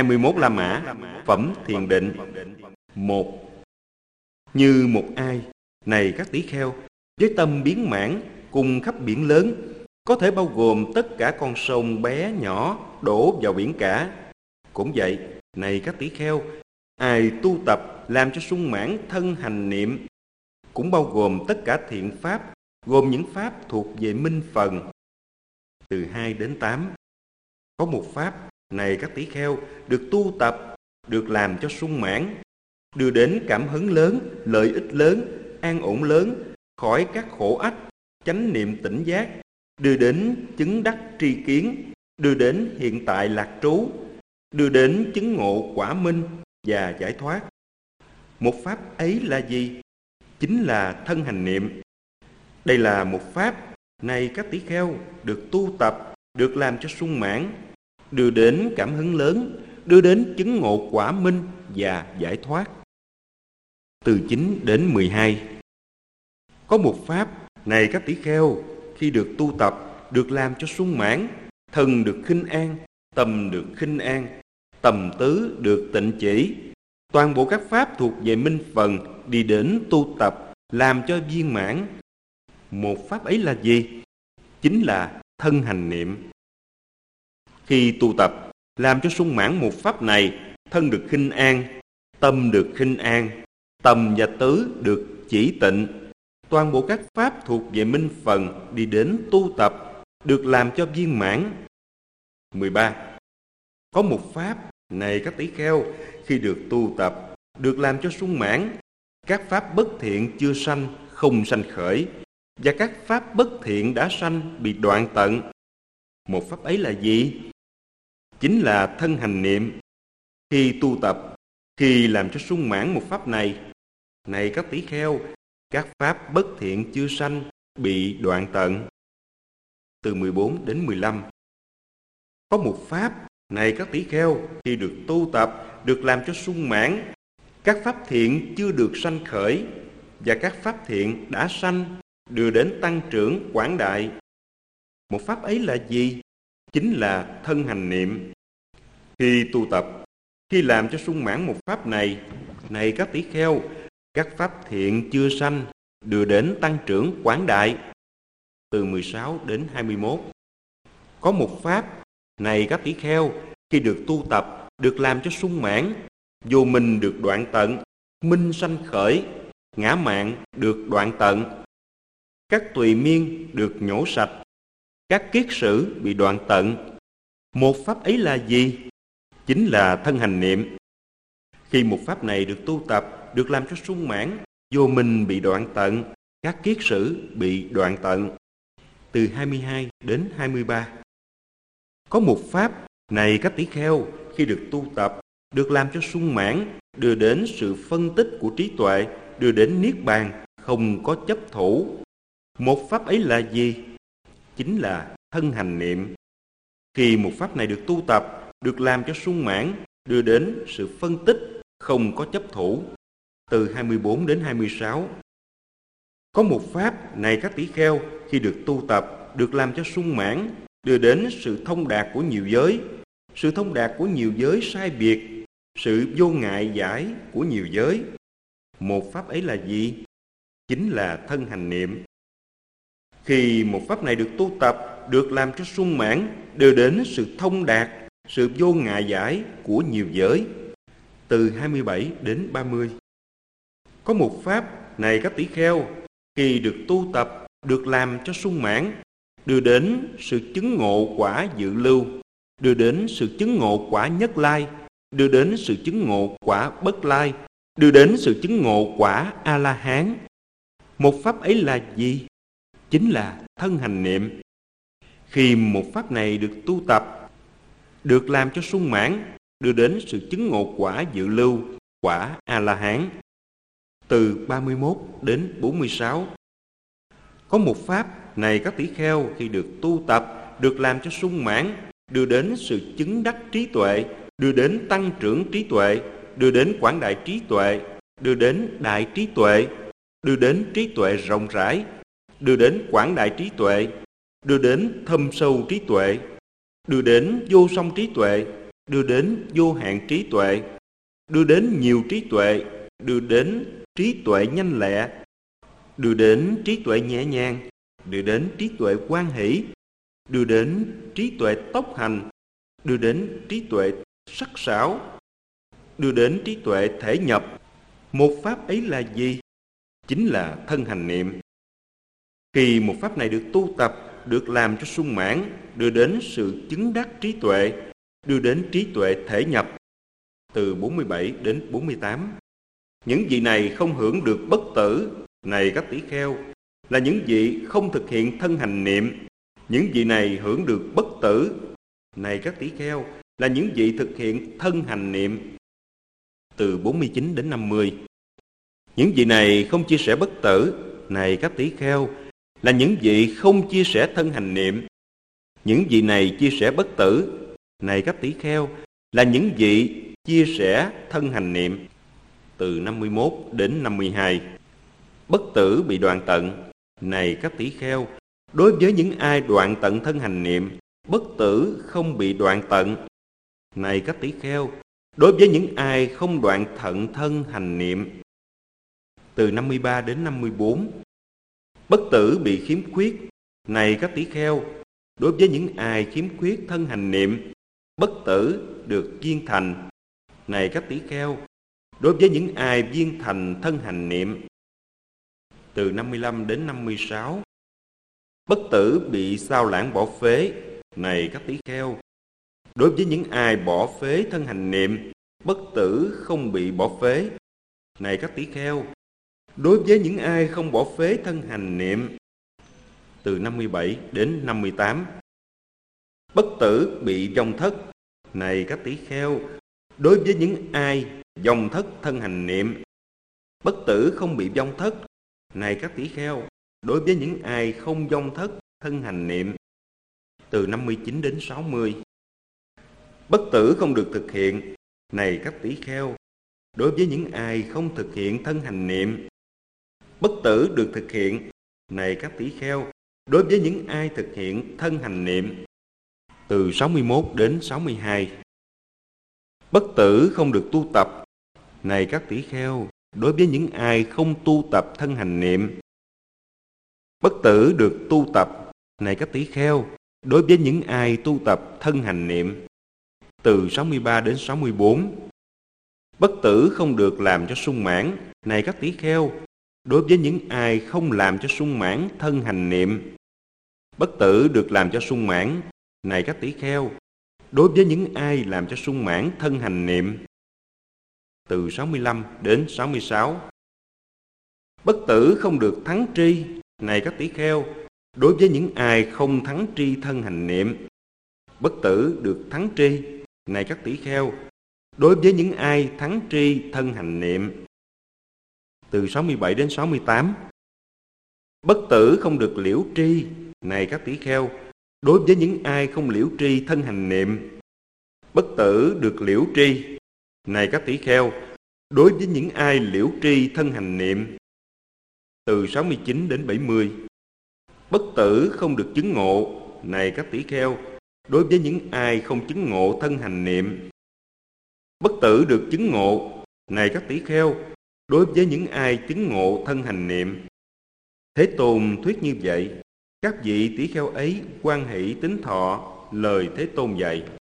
21 La Mã, phẩm thiền định. 1. Như một ai, này các tỷ kheo, với tâm biến mãn cùng khắp biển lớn, có thể bao gồm tất cả con sông bé nhỏ đổ vào biển cả. Cũng vậy, này các tỷ kheo, ai tu tập làm cho sung mãn thân hành niệm, cũng bao gồm tất cả thiện pháp, gồm những pháp thuộc về minh phần. Từ 2 đến 8. Có một pháp, này các tỷ kheo, được tu tập, được làm cho sung mãn, đưa đến cảm hứng lớn, lợi ích lớn, an ổn lớn, khỏi các khổ ách, chánh niệm tỉnh giác, đưa đến chứng đắc tri kiến, đưa đến hiện tại lạc trú, đưa đến chứng ngộ quả minh và giải thoát. Một pháp ấy là gì? Chính là thân hành niệm. Đây là một pháp, này các tỷ kheo, được tu tập, được làm cho sung mãn, đưa đến cảm hứng lớn, đưa đến chứng ngộ quả minh và giải thoát. Từ 9 đến 12. Có một pháp, này các tỷ kheo, khi được tu tập, được làm cho sung mãn, thân được khinh an, tâm được khinh an, tầm tứ được tịnh chỉ, toàn bộ các pháp thuộc về minh phần đi đến tu tập, làm cho viên mãn. Một pháp ấy là gì? Chính là thân hành niệm. Khi tu tập, làm cho sung mãn một pháp này, thân được khinh an, tâm được khinh an, tầm và tứ được chỉ tịnh, toàn bộ các pháp thuộc về minh phần đi đến tu tập, được làm cho viên mãn. 13. Có một pháp, này các tỷ kheo, khi được tu tập, được làm cho sung mãn, các pháp bất thiện chưa sanh, không sanh khởi, và các pháp bất thiện đã sanh bị đoạn tận. Một pháp ấy là gì? Chính là thân hành niệm. Khi tu tập, khi làm cho sung mãn một pháp này, này các tỷ kheo, các pháp bất thiện chưa sanh bị đoạn tận. Từ 14 đến 15. Có một pháp, này các tỷ kheo, khi được tu tập, được làm cho sung mãn, các pháp thiện chưa được sanh khởi, và các pháp thiện đã sanh đưa đến tăng trưởng quảng đại. Một pháp ấy là gì? Chính là thân hành niệm. Khi tu tập, khi làm cho sung mãn một pháp này, này các tỷ kheo, các pháp thiện chưa sanh đưa đến tăng trưởng quảng đại. Từ 16 đến 21. Có một pháp, này các tỷ kheo, khi được tu tập, được làm cho sung mãn, vô minh được đoạn tận, minh sanh khởi, ngã mạn được đoạn tận, các tùy miên được nhổ sạch, các kiết sử bị đoạn tận. Một pháp ấy là gì? Chính là thân hành niệm. Khi một pháp này được tu tập, được làm cho sung mãn, vô minh bị đoạn tận, các kiết sử bị đoạn tận. Từ 22 đến 23. Có một pháp, này các tỷ kheo, khi được tu tập, được làm cho sung mãn, đưa đến sự phân tích của trí tuệ, đưa đến niết bàn, không có chấp thủ. Một pháp ấy là gì? Chính là thân hành niệm. Khi một pháp này được tu tập, được làm cho sung mãn, đưa đến sự phân tích, không có chấp thủ. Từ 24 đến 26. Có một pháp, này các tỷ kheo, khi được tu tập, được làm cho sung mãn, đưa đến sự thông đạt của nhiều giới, sự thông đạt của nhiều giới sai biệt, sự vô ngại giải của nhiều giới. Một pháp ấy là gì? Chính là thân hành niệm. Khi một pháp này được tu tập, được làm cho sung mãn, đưa đến sự thông đạt, sự vô ngại giải của nhiều giới. Từ 27 đến 30. Có một pháp, này các tỷ kheo, khi được tu tập, được làm cho sung mãn, đưa đến sự chứng ngộ quả dự lưu, đưa đến sự chứng ngộ quả nhất lai, đưa đến sự chứng ngộ quả bất lai, đưa đến sự chứng ngộ quả A-la-hán. Một pháp ấy là gì? Chính là thân hành niệm. Khi một pháp này được tu tập, được làm cho sung mãn, đưa đến sự chứng ngộ quả dự lưu, quả A-la-hán. Từ 31 đến 46. Có một pháp, này các tỷ kheo, khi được tu tập, được làm cho sung mãn, đưa đến sự chứng đắc trí tuệ, đưa đến tăng trưởng trí tuệ, đưa đến quảng đại trí tuệ, đưa đến đại trí tuệ, đưa đến trí tuệ rộng rãi, đưa đến quảng đại trí tuệ, đưa đến thâm sâu trí tuệ, đưa đến vô song trí tuệ, đưa đến vô hạn trí tuệ, đưa đến nhiều trí tuệ, đưa đến trí tuệ nhanh lẹ, đưa đến trí tuệ nhẹ nhàng, đưa đến trí tuệ hoan hỷ, đưa đến trí tuệ tốc hành, đưa đến trí tuệ sắc sảo, đưa đến trí tuệ thể nhập. Một pháp ấy là gì? Chính là thân hành niệm. Khi một pháp này được tu tập, được làm cho sung mãn, đưa đến sự chứng đắc trí tuệ, đưa đến trí tuệ thể nhập. Từ 47 đến 48. Những vị này không hưởng được bất tử. Này các tỷ kheo, là những vị không thực hiện thân hành niệm. Những vị này hưởng được bất tử. Này các tỷ kheo, là những vị thực hiện thân hành niệm. Từ 49 đến 50. Những vị này không chia sẻ bất tử. Này các tỷ kheo, là những vị không chia sẻ thân hành niệm. Những vị này chia sẻ bất tử. Này các tỷ kheo, là những vị chia sẻ thân hành niệm. Từ 51 đến 52. Bất tử bị đoạn tận. Này các tỷ kheo, đối với những ai đoạn tận thân hành niệm, bất tử không bị đoạn tận. Này các tỷ kheo, đối với những ai không đoạn thận thân hành niệm. Từ 53 đến 54. Bất tử bị khiếm khuyết. Này các tỷ kheo, đối với những ai khiếm khuyết thân hành niệm, bất tử được viên thành. Này các tỷ kheo, đối với những ai viên thành thân hành niệm. Từ 55 đến 56. Bất tử bị sao lãng bỏ phế. Này các tỷ kheo, đối với những ai bỏ phế thân hành niệm, bất tử không bị bỏ phế. Này các tỷ kheo, đối với những ai không bỏ phế thân hành niệm. Từ 57 đến 58. Bất tử bị vong thất. Này các tỷ kheo, đối với những ai vong thất thân hành niệm, bất tử không bị vong thất. Này các tỷ kheo, đối với những ai không vong thất thân hành niệm. Từ 59 đến 60. Bất tử không được thực hiện. Này các tỷ kheo, đối với những ai không thực hiện thân hành niệm, bất tử được thực hiện. Này các tỷ kheo, đối với những ai thực hiện thân hành niệm. Từ 61 đến 62. Bất tử không được tu tập. Này các tỷ kheo, đối với những ai không tu tập thân hành niệm, bất tử được tu tập. Này các tỷ kheo, đối với những ai tu tập thân hành niệm. Từ 63 đến 64. Bất tử không được làm cho sung mãn. Này các tỷ kheo, đối với những ai không làm cho sung mãn thân hành niệm, bất tử được làm cho sung mãn. Này các tỷ kheo, đối với những ai làm cho sung mãn thân hành niệm. Từ 65 đến 66. Bất tử không được thắng tri. Này các tỷ kheo, đối với những ai không thắng tri thân hành niệm, bất tử được thắng tri. Này các tỷ kheo, đối với những ai thắng tri thân hành niệm. Từ 67 đến 68. Bất tử không được liễu tri. Này các tỷ kheo, đối với những ai không liễu tri thân hành niệm, bất tử được liễu tri. Này các tỷ kheo, đối với những ai liễu tri thân hành niệm. Từ 69 đến 70. Bất tử không được chứng ngộ. Này các tỷ kheo, đối với những ai không chứng ngộ thân hành niệm, bất tử được chứng ngộ. Này các tỷ kheo, đối với những ai chứng ngộ thân hành niệm. Thế Tôn thuyết như vậy. Các vị tỷ kheo ấy hoan hỷ tín thọ lời Thế Tôn dạy.